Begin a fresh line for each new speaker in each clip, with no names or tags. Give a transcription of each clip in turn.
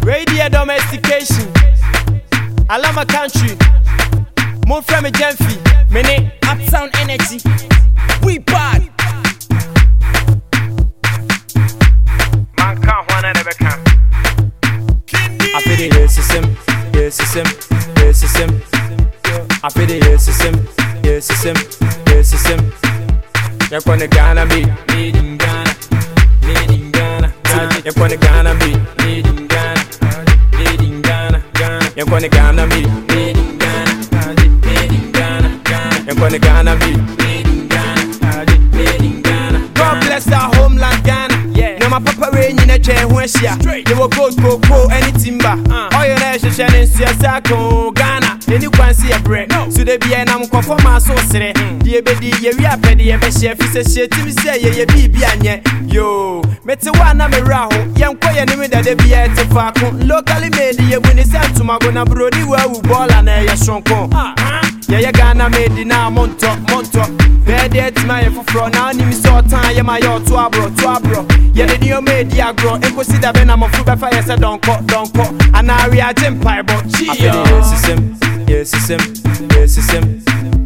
Radio domestication. I love my country. More from a Gemfi. Many uptown energy. We bad. Man can't one and ever can. I feel the yes system. Yes system. Yes system. I feel the yes system. Yes system. Yes system. You're gonna Ghana be. Made in Ghana. Made in Ghana. You're gonna Ghana be. Made in Ghana. Made in Ghana. You're gonna Ghana be. Made in Ghana. Made in Ghana. You're gonna Ghana be. Made in Ghana. Made in Ghana. God bless our homeland Ghana. Yeah. No my papa rain in a chair when she they will go any timber. Oh your nation shining Siasako Ghana. Any can see a break. So they be an uncle for my soul. Dear baby, we are petty and chef is a shit to say ye be anye. Yo, Metsuana Miraho, young boy and women that they be at the farm. Locally made the when it's sent to Magona Brody where we ball and a shonko. Yeah, Ghana made the now monto. There, that's my for now. Name saw time, my yacht to abro. Yeah, the new media grow and consider when I'm a food by fire, so don't call. And now we are Empire, but yes, system. Yes, system. Yes, system.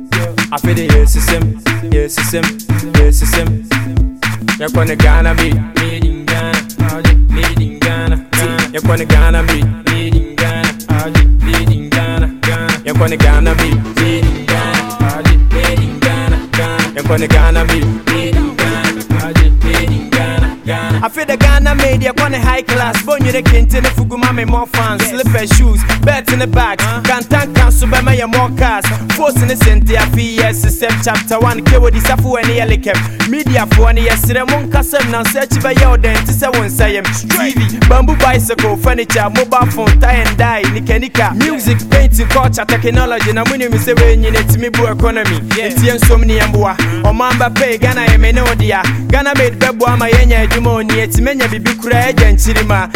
I feel the yes, system. Yes, system. Yes, system. You're gonna Ghana be. Made in Ghana. Made in Ghana. You're gonna Ghana be. Made in Ghana. Made in Ghana. You're gonna Ghana be. Made in Ghana. Made in Ghana. You're gonna Ghana be. Made in Ghana. Made in Ghana. I feel the Ghana made you on a high class. Born you the king in the Fuguma more fans. Slipper shoes, beds in the back. Can't cancel by my more cars. Force in the center of system chapter 1. Kewo di safu and the media for an year. Ramon Castle now search by your dentist. I won't say TV, bamboo bicycle, furniture, mobile phone, tie and die, nika. Music, painting, culture, technology. Now when you say when you need to me economy. It's so many amboa. Or Mamba pay Ghana Emenodia. Ghana made Bebo my Jumoni, it's many bibi craig and chirima.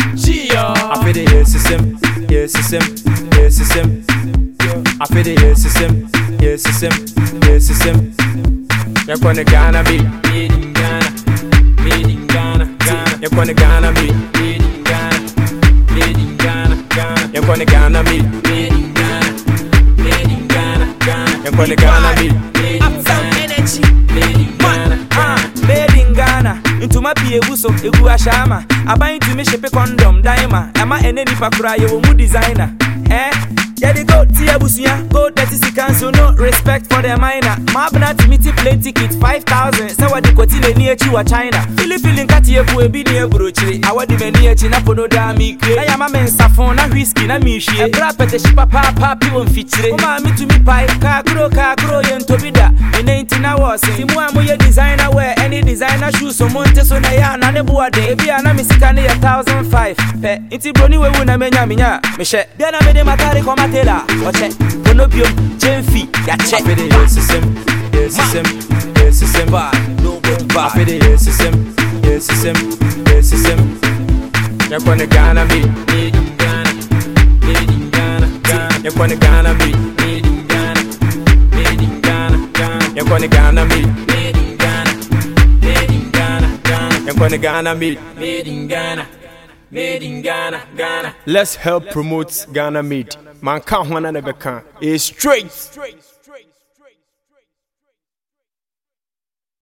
I feel the yes system. Yes system. Yes system. I feel the yes system. Yes system. Yes system. You're gonna Ghana be. Made in Ghana. Made in Ghana. You're gonna Ghana be. Made in Ghana. Made in Ghana. You're gonna Ghana be. Made in Ghana. Made in Ghana. You're gonna Ghana be. Uptown energy. Made in Ghana.
Made in Ghana. Into my pie buso, egu ashama. Abayin to me shepe condom, daima. Ama ene nipa kura yo mu designer. Yeah, they go tia busuya, go 30 cancel, no respect for the minor. Mabna to meet plane ticket 5,000. So what the kotile near Chua China. Feeling kati ebu ebi near brochiri. Awa di meni echi na pono da mi kre. I am a men safon na whiskey na mishi. E bra pete shipa papa piwon fitire. Oma mi to mi pai, kakuro yen tobida. In 18 hours, simu amu ye designer wear any designer shoes. So monte so na ya na nebuwa de. Ebi ana misika ne 1,500. Pe, inti broni we wuna menya minya. Mishe, biana me de matari koma tela. Oche, bonobio, Gemfi, ya check.
I feel the yes system. Yes system. Yes system.
No good bad.
I feel the yes system. Yes system. Yes system. You're gonna Ghana be. Made in Ghana. Made in Ghana. You're gonna Ghana be. Made in Ghana. Made in Ghana. You're gonna Ghana be. Made in Ghana. Made in Ghana. You're gonna Ghana be. Made in Ghana. Made in Ghana. Let's help promote Ghana made. Man can't one another can. It's straight.